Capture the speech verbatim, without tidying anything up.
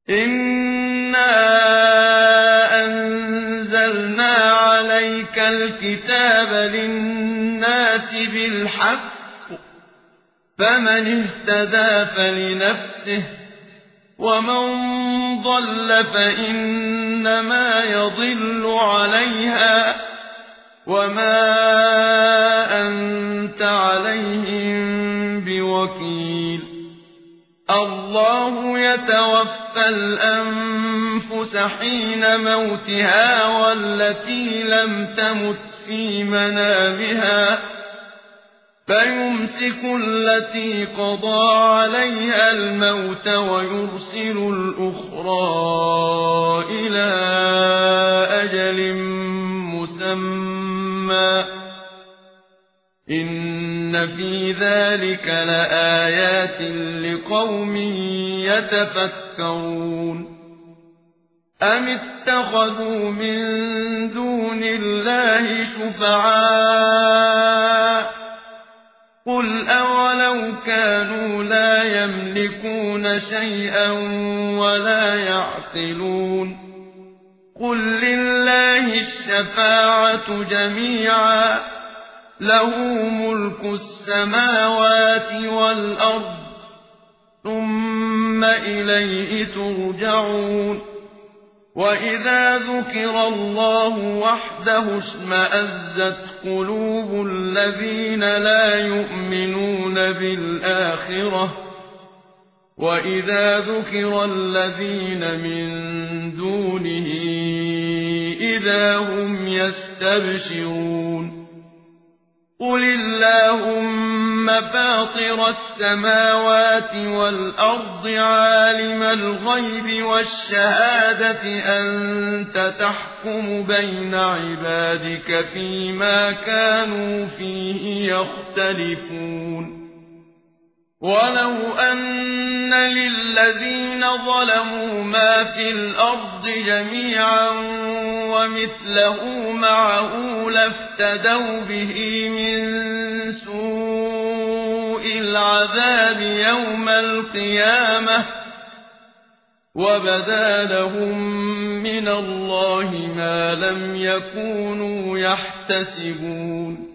إِنَّا أَنزَلْنَا عَلَيْكَ الْكِتَابَ لِلنَّاسِ بِالْحَقِّ ۖ فَمَنِ اهْتَدَىٰ فَلِنَفْسِهِ ۖ وَمَن ضَلَّ فَإِنَّمَا يَضِلُّ عَلَيْهَا ۖ وَمَا أَنتَ عَلَيْهِم بِوَكِيلٍ. اللَّهُ يَتَوَفَّى الْأَنفُسَ حِينَ مَوْتِهَا وَالَّتِي لَمْ تَمُتْ فِي مَنَامِهَا ۖ فَيُمْسِكُ الَّتِي قَضَىٰ عَلَيْهَا الْمَوْتَ وَيُرْسِلُ الْأُخْرَىٰ إِلَىٰ أَجَلٍ مُّسَمًّى ۚ إِنَّ فِي ذَٰلِكَ لَآيَاتٍ لِّقَوْمٍ يَتَفَكَّرُونَ. أَمِ اتَّخَذُوا مِن دُونِ اللَّهِ شُفَعَاءَ ۚ قُلْ أَوَلَوْ كَانُوا لَا يَمْلِكُونَ شَيْئًا وَلَا يَعْقِلُونَ. قُل لِّلَّهِ الشَّفَاعَةُ جَمِيعًا ۖ لَّهُ مُلْكُ السَّمَاوَاتِ وَالْأَرْضِ ۖ ثُمَّ إِلَيْهِ تُرْجَعُونَ. وَإِذَا ذُكِرَ اللَّهُ وَحْدَهُ اشْمَأَزَّتْ قُلُوبُ الَّذِينَ لَا يُؤْمِنُونَ بِالْآخِرَةِ ۖ وَإِذَا ذُكِرَ الَّذِينَ مِن دُونِهِ إِذَا هُمْ يَسْتَبْشِرُونَ. قُلِ اللَّهُمَّ فَاطِرَ السَّمَاوَاتِ وَالْأَرْضِ عَالِمَ الْغَيْبِ وَالشَّهَادَةِ أَنتَ تَحْكُمُ بَيْنَ عِبَادِكَ فِيمَا كَانُوا فِيهِ يَخْتَلِفُونَ. وَلَوْ أَنَّ لِلَّذِينَ ظَلَمُوا مَا فِي الْأَرْضِ جَمِيعًا وَمِثْلَهُ مَعَهُ لَافْتَدَوْا بِهِ مِن سُوءِ الْعَذَابِ يَوْمَ الْقِيَامَةِ ۚ وَبَدَا لَهُم مِّنَ اللَّهِ مَا لَمْ يَكُونُوا يَحْتَسِبُونَ.